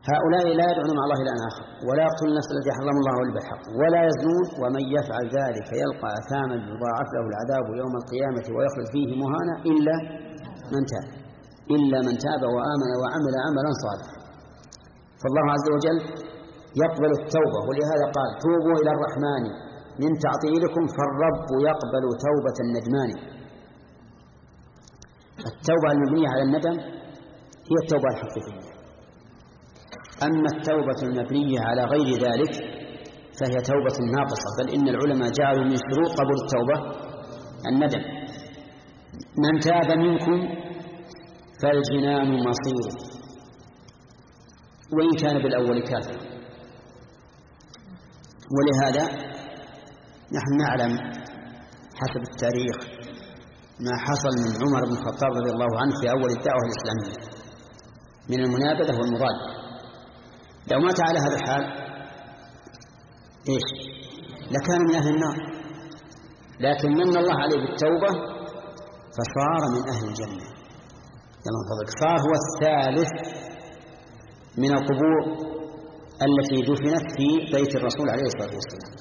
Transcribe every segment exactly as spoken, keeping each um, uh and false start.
هؤلاء لا يدعون مع الله إلى آخر، ولا يقتلون النفس التي حرم الله إلا بالحق، ولا يزنون، ومن يفعل ذلك يلقى أثاما يضاعف له العذاب يوم القيامة ويخلد فيه مهانا إلا من تاب إلا من تاب وآمن وعمل عملا صالحا. فالله عز وجل يقبل التوبة، ولهذا قال توبوا إلى الرحمن من تعطيلكم فالرب يقبل توبة الندمان. التوبة المبنية على الندم هي التوبة الحقيقية، أما التوبة المبنية على غير ذلك فهي توبة ناقصة، بل إن العلماء جعلوا من شروط قبول التوبة الندم. من تاب منكم فالجنان مصيره، وإن كان بالأول كافر. ولهذا نحن نعلم حسب التاريخ ما حصل من عمر بن الخطاب رضي الله عنه في أول الدعوة الإسلامية من المنابذة والمضادة. لو مات على هذا الحال إيش لكان من أهل النار، لكن من الله عليه بالتوبة فصار من أهل الجنة. كما فضلك صار هو الثالث من القبور التي دفنت في بيت الرسول عليه الصلاة والسلام.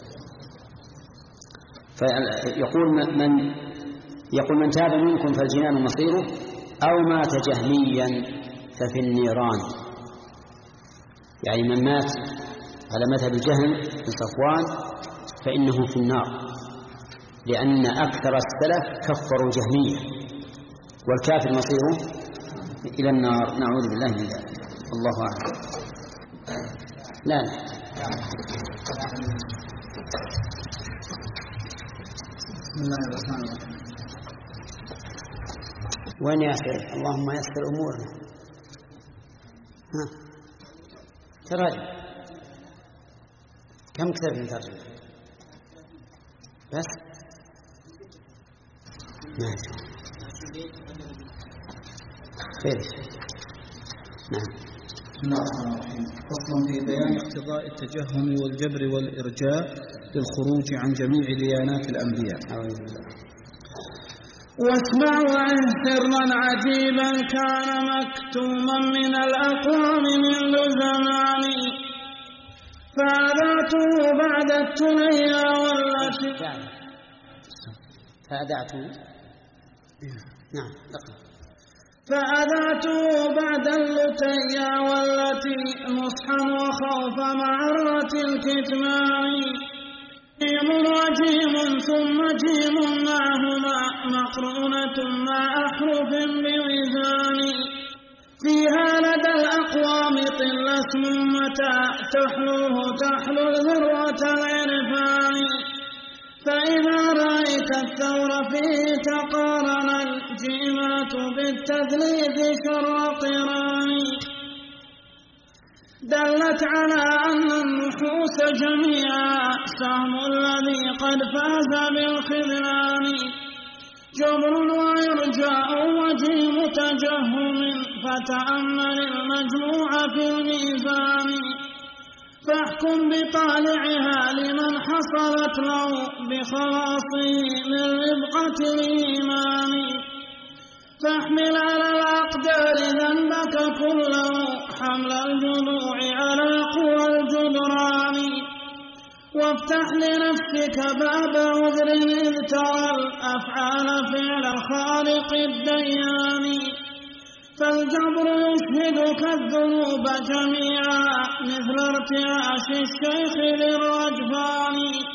فيقول من يقول من تاب منكم فالجنان مصيره، أو مات جهميا ففي النيران، يعني من مات على مذهب الجهم بن صفوان فإنه في النار، لأن أكثر السلف كفروا جهمية، والكافر مصيره إلى النار، نعوذ بالله من ذلك. الله أعلم. لا لا بسم الله الرحمن الرحيم. وين يا أخي؟ اللهم يسر أمورنا. ها تراجع كم كتاب من ترجمة؟ بس ماشي خير. نعم. بسم الله الرحمن الرحيم. فصل في بيان اقتضاء التجهم والجبر والإرجاء للخروج عن جميع ديانات الأنبياء. واسمعوا عن سرا عجيبا كان مكتوما من الأقوام منذ زمان، فأذعته بعد التنيا والتي فأذعته نعم فأذعته بعد اللتيا والتي نصحا وخوف معرة الكتمان، جيم وجيم ثم جيم معهما مقرونة مع أحرف بوزان، فيها لدى الأقوام طل اسم متى تحلوه تحلو الذروة العرفان، فإذا رأيت الثور فيه تقارن الجيمات بالتثليث شر قران، دلت على أن النحوس جميعا سهم الذي قد فاز بالخذلان، جبر وإرجاء وجيم تجهم، فتأمل المجموع في الميزان، فاحكم بطالعها لمن حصلت له بخلاصه من ربقة الإيمان، فاحمل على الأقدار ذنبك كله حمل الجذوع على قوى الجدران، وافتح لنفسك باب عذر إذ ترى الأفعال فعل الخالق الديان، فالجبر يشهدك الذنوب جميعا مثل ارتعاش الشيخ للرجفان،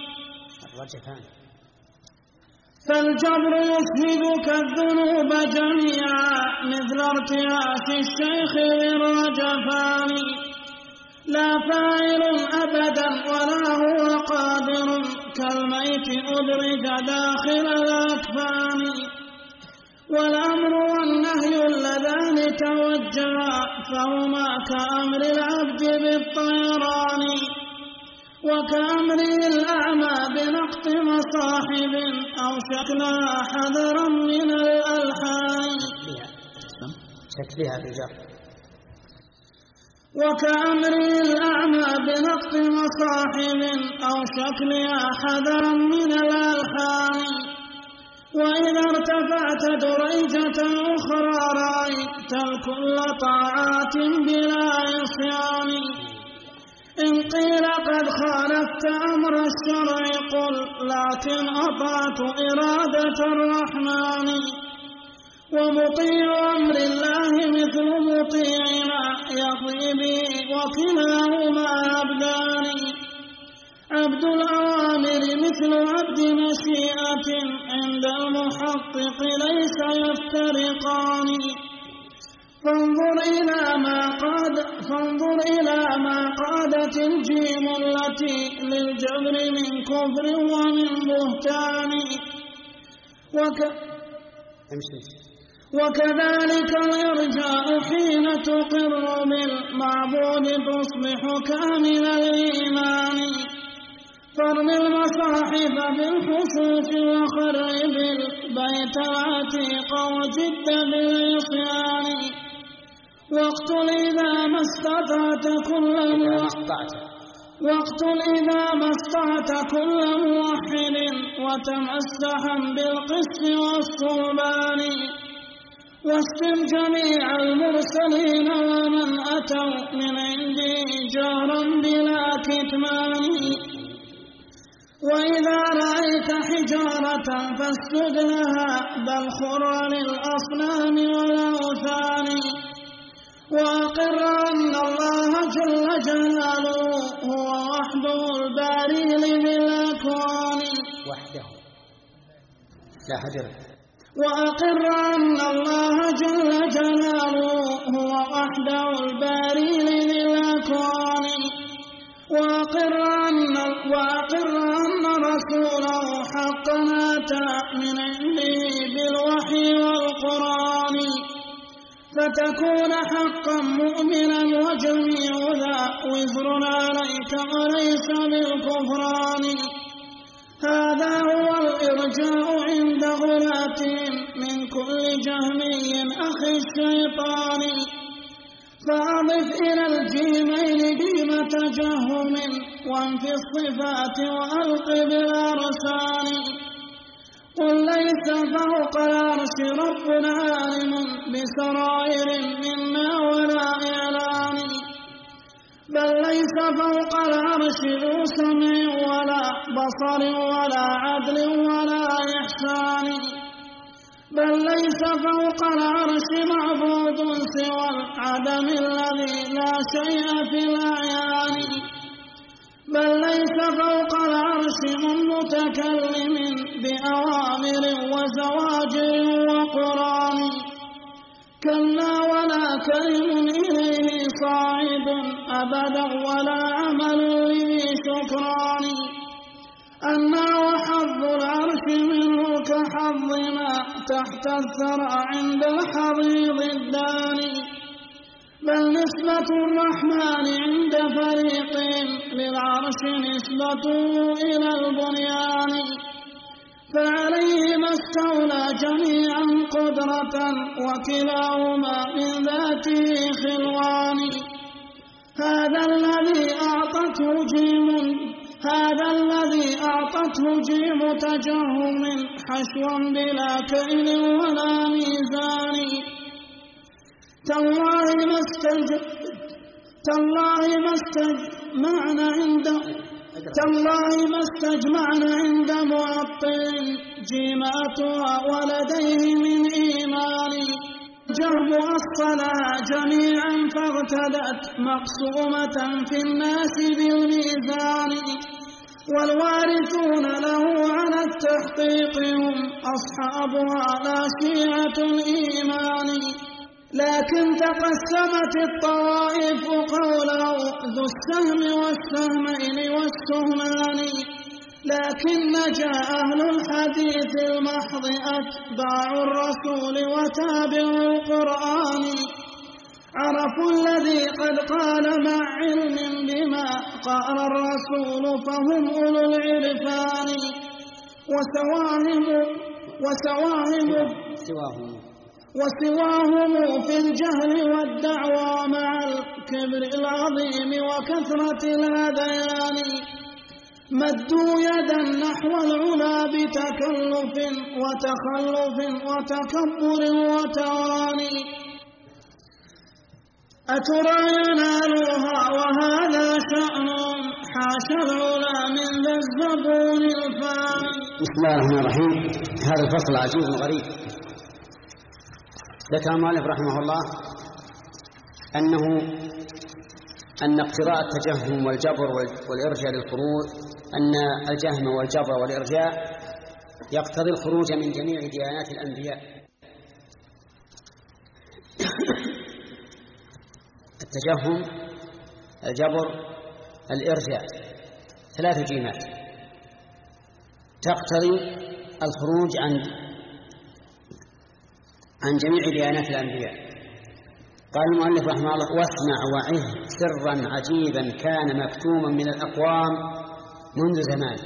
فالجبر يشهدك الذنوب جميعا مثل ارتعاش الشيخ للرجفان، لا فاعل أبدا ولا هو قادر كالميت أدرج داخل الأكفان، والأمر والنهي اللذان توجها فهما كأمر العبد بالطيران، وكأمره الأعمى بنقط مصاحب أو شكلها حذرا من الألحان، شكلها بجر وكأمره الأعمى بنقط مصاحب أو شكلها حذرا من الألحان، وإذا ارتفعت دريجة أخرى رأيت الكل طاعات بلا عصيان، أطعت إرادة الرحمن. ومطيع أمر الله مثل مطيعنا يقضي به وكلاهما عبدان. عبد الأوامر مثل عبد مشيئة عند المحقق ليس يفترقان. فانظر إلى ما قاد فانظر إلى ما قادت الجيم التي للجبر من كفر ومن بهتان. وك وكذلك الإرجاء حين تقر بالمعبود تصبح كامل الإيمان. فارمي المصاحف بالخشوع وخرب البيت العتيق وجد بالعصيان. واقتل إذا ما استطعت كل واقتل إذا ما استطعت كل موحد وتمسحا بالقسط والصلبان. واشتم جميع المرسلين ومن أتوا من عندي جهرا بلا كتمان. وإذا رأيت حجارة فاسجد لها بل خر للأصنام والأوثان. وأقر أن الله جل جلاله هو وحده الباري بالأكوان. وحده لا حجر. وأقر أن الله جل جلاله هو وحده الباري للأكوان. وأقر أن, وأقر أن رسوله حقا أتى من عنده بالوحي والقرآن. فتكون حقا مؤمنا وجميع ذا وزر عليك وليس بالكفران. هذا هو الإرجاء عند غلاتهم من كل جهمي أخي الشيطان. فأضف إلى الجيمين جيم تجهم وانفي الصفات وألق بالأرسال. قل ليس فوق العرش ربنا عالم بسرائر منا ولا إعلان. بل ليس فوق العرش ذو سمع ولا بصر ولا عدل ولا إحسان. بل ليس فوق العرش معبود سوى العدم الذي لا شيء في الأعيان. بل ليس فوق العرش من متكلم بأوامر وزواجر وقرآن. كلا ولا كلم إليه صاعد أبدا ولا عمل لذي شكران. أما وحظ العرش منه كحظنا تحت الثرى عند الحضيض الداني. بل نسبة الرحمن عند فريق للعرش نسبته إلى البنيان. فعليهما استولى جميعا قدرة وكلاهما من ذاته خلوان. هذا الذي أعطته جيم هذا الذي أعطته جيم تجهم حشوا بلا كيل ولا ميزان. تالله ما استجمعنا تالله ما استجمعنا عند تالله ما استجمعنا عند معطل جيماتها ولديه من إيمان. جهم أصلها جميعا فاغتدت مقسومة في الناس بالميزان. والوارثون له على التحقيق هم أصحابها لا شيعة الإيمان. لكن تقسمت الطوائف قوله ذو السهم والسهمين والسهمان. لكن نجا أهل الحديث المحض أتباع الرسول وتابعوا القرآن. عرفوا الذي قد قال مع علم بما قال الرسول فهم أولو العرفان. وسواهم وسواهم وسواهم في الجهل والدعوى مع الكبر العظيم وكثرة الهذيان. مدوا يدا نحو العلا بتكلف وتخلف وتكبر وتواني. أترى ينالوها وهذا شأن حاشا العلا من ذا الزبون الفاني. بسم الله الرحمن الرحيم. هذا الفصل عجيب وغريب. ذكر المؤلف رحمه الله أنه أن اقتضاء التجهم والجبر والإرجاء للخروج، أن الجهم والجبر والإرجاء يقتضي الخروج من جميع ديانات الأنبياء. التجهم، الجبر، الإرجاء، ثلاث جيمات تقتضي الخروج عن عن جميع ديانات الأنبياء. قال المؤلف رحمه الله: واسمع وعه سرا عجيبا كان مكتوما من الأقوام منذ زمان.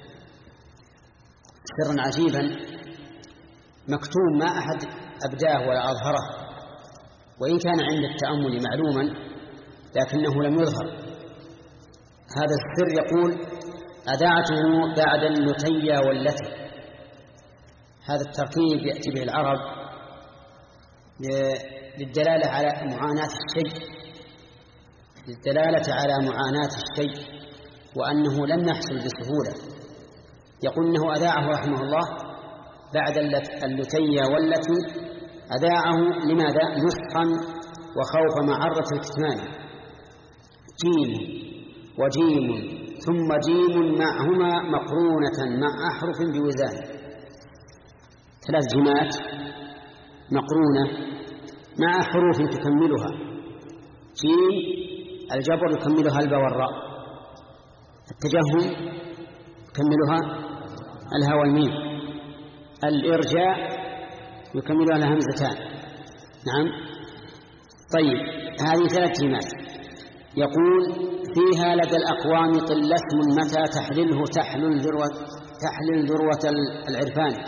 سرا عجيبا مكتوم ما أحد أبداه ولا أظهره، وإن كان عند التأمل معلوما لكنه لم يظهر. هذا السر يقول: أدعته بعد اللتيا والتي. هذا التركيب يأتي به العرب للدلالة على معاناة الشيء، للدلالة على معاناة الشيء وأنه لم يحصل بسهولة. يقول إنه أذاعه رحمه الله بعد اللتيا والتي. أذاعه لماذا؟ نصحا وخوف معرة الكتمان. جيم وجيم ثم جيم معهما مقرونة مع أحرف بوزان. ثلاث جيمات مقرونة مع حروف تكملها. جيم الجبر يكملها الباء والراء، التجهم يكملها الهاء والميم، الإرجاء يكملها الهمزتان. نعم. طيب، هذه ثلاث جيمات. يقول: فيها لدى الأقوام طل اسم متى تحلله تحلل ذروة تحلل ذروة العرفان.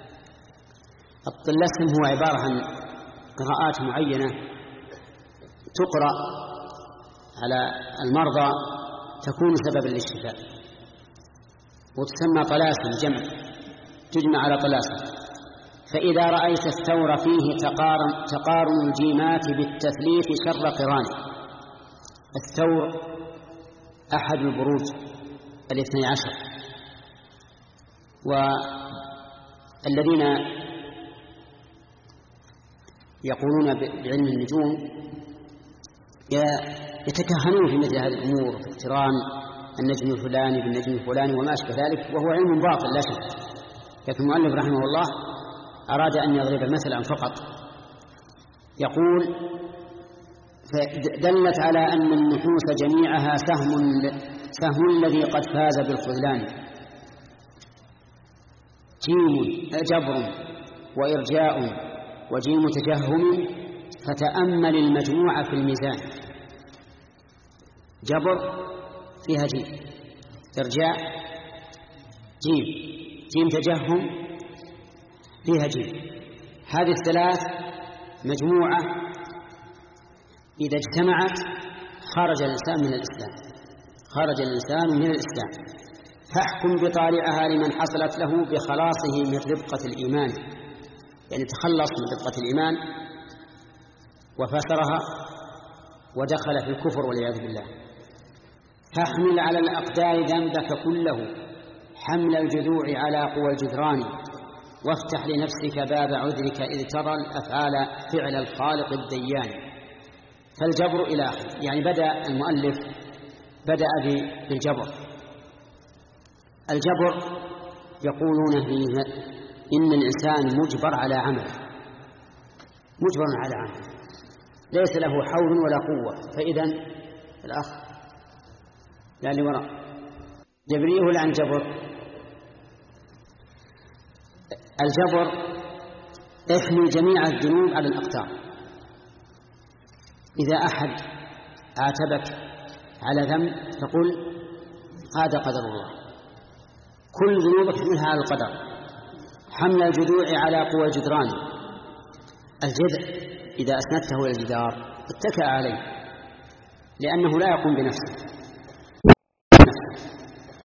الطل اسم هو عبارة عن قراءات معينة تقرأ على المرضى تكون سببا للشفاء، وتسمى طلاسم، جمع تجمع على طلاسم. فإذا رأيت الثور فيه تقارن, تقارن الجيمات بالتثليث شر قران. الثور أحد البروج الاثني عشر، والذين يقولون بعلم النجوم يتكهنون في مثل هذه الأمور، في اقتران النجم الفلاني بالنجم الفلاني وما أشبه ذلك، وهو علم باطل لا شك. لكن المؤلف رحمه الله أراد أن يضرب مثلا فقط. يقول: دلت على أن النحوس جميعها سهم سهم الذي قد فاز بالخذلان. جيم جبر وإرجاء وجيم تجهم فتأمل المجموعة في الميزان. جبر فيها جيم، إرجاء جيم، جيم تجهم فيها جيم. هذه الثلاث مجموعة إذا اجتمعت خرج الإنسان من الإسلام، خرج الإنسان من الإسلام. فاحكم بطالعها لمن حصلت له بخلاصه من ربقة الإيمان، يعني تخلص من ربقة الإيمان وفسرها ودخل في الكفر والعياذ بالله. فاحمل على الأقدار ذنبك كله حمل الجذوع على قوى الجدران، وافتح لنفسك باب عذرك إذ ترى الأفعال فعل الخالق الديان. فالجبر إلى آخره، يعني بدأ المؤلف بدأ بالجبر. الجبر يقولون فيه إن الإنسان مجبر على عمل، مجبر على عمل ليس له حول ولا قوة. فإذا الأخ لا لوراء جبريه ولا عن جبر. الجبر احمل جميع الذنوب على الأقدار. إذا أحد عاتبك على ذنب تقول هذا قدر الله، كل ذنوبك حملها على القدر. حمل الجذوع على قوى الجدران. الجذع إذا أسندته إلى الجدار اتكأ عليه لأنه لا يقوم بنفسه،